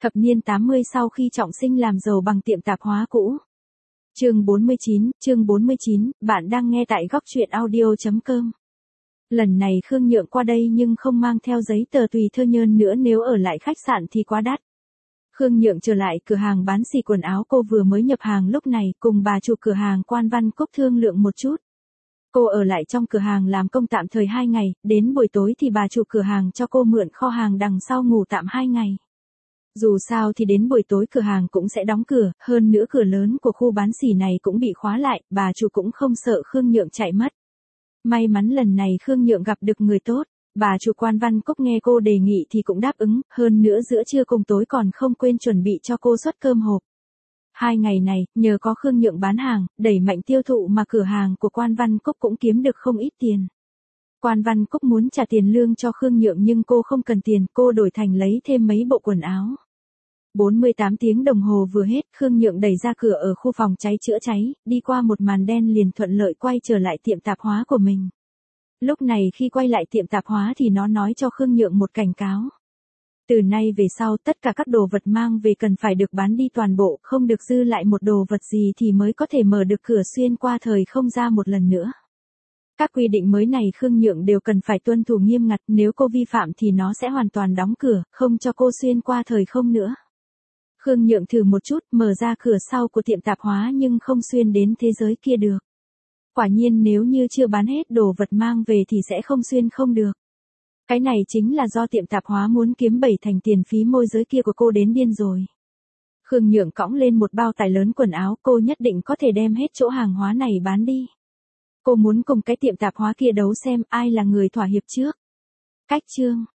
Thập niên 80 sau khi trọng sinh làm giàu bằng tiệm tạp hóa cũ. Chương 49, bạn đang nghe tại góc truyện audio.com. Lần này Khương Nhượng qua đây nhưng không mang theo giấy tờ tùy thơ nhơn nữa, nếu ở lại khách sạn thì quá đắt. Khương Nhượng trở lại cửa hàng bán xỉ quần áo cô vừa mới nhập hàng lúc này, cùng bà chủ cửa hàng Quan Văn Cúc thương lượng một chút. Cô ở lại trong cửa hàng làm công tạm thời 2 ngày, đến buổi tối thì bà chủ cửa hàng cho cô mượn kho hàng đằng sau ngủ tạm 2 ngày. Dù sao thì đến buổi tối cửa hàng cũng sẽ đóng cửa, hơn nữa cửa lớn của khu bán xỉ này cũng bị khóa lại, bà chủ cũng không sợ Khương Nhượng chạy mất. May mắn lần này Khương Nhượng gặp được người tốt, bà chủ Quan Văn Cúc nghe cô đề nghị thì cũng đáp ứng, hơn nữa giữa trưa cùng tối còn không quên chuẩn bị cho cô suất cơm hộp. 2 ngày này, nhờ có Khương Nhượng bán hàng, đẩy mạnh tiêu thụ mà cửa hàng của Quan Văn Cúc cũng kiếm được không ít tiền. Quan Văn Cúc muốn trả tiền lương cho Khương Nhượng nhưng cô không cần tiền, cô đổi thành lấy thêm mấy bộ quần áo. 48 tiếng đồng hồ vừa hết, Khương Nhượng đẩy ra cửa ở khu phòng cháy chữa cháy, đi qua một màn đen liền thuận lợi quay trở lại tiệm tạp hóa của mình. Lúc này khi quay lại tiệm tạp hóa thì nó nói cho Khương Nhượng một cảnh cáo. Từ nay về sau tất cả các đồ vật mang về cần phải được bán đi toàn bộ, không được dư lại một đồ vật gì thì mới có thể mở được cửa xuyên qua thời không ra một lần nữa. Các quy định mới này Khương Nhượng đều cần phải tuân thủ nghiêm ngặt, nếu cô vi phạm thì nó sẽ hoàn toàn đóng cửa, không cho cô xuyên qua thời không nữa. Khương Nhượng thử một chút, mở ra cửa sau của tiệm tạp hóa nhưng không xuyên đến thế giới kia được. Quả nhiên nếu như chưa bán hết đồ vật mang về thì sẽ không xuyên không được. Cái này chính là do tiệm tạp hóa muốn kiếm 7 thành tiền phí môi giới kia của cô đến điên rồi. Khương Nhượng cõng lên một bao tải lớn quần áo, cô nhất định có thể đem hết chỗ hàng hóa này bán đi. Cô muốn cùng cái tiệm tạp hóa kia đấu xem ai là người thỏa hiệp trước. Cách chương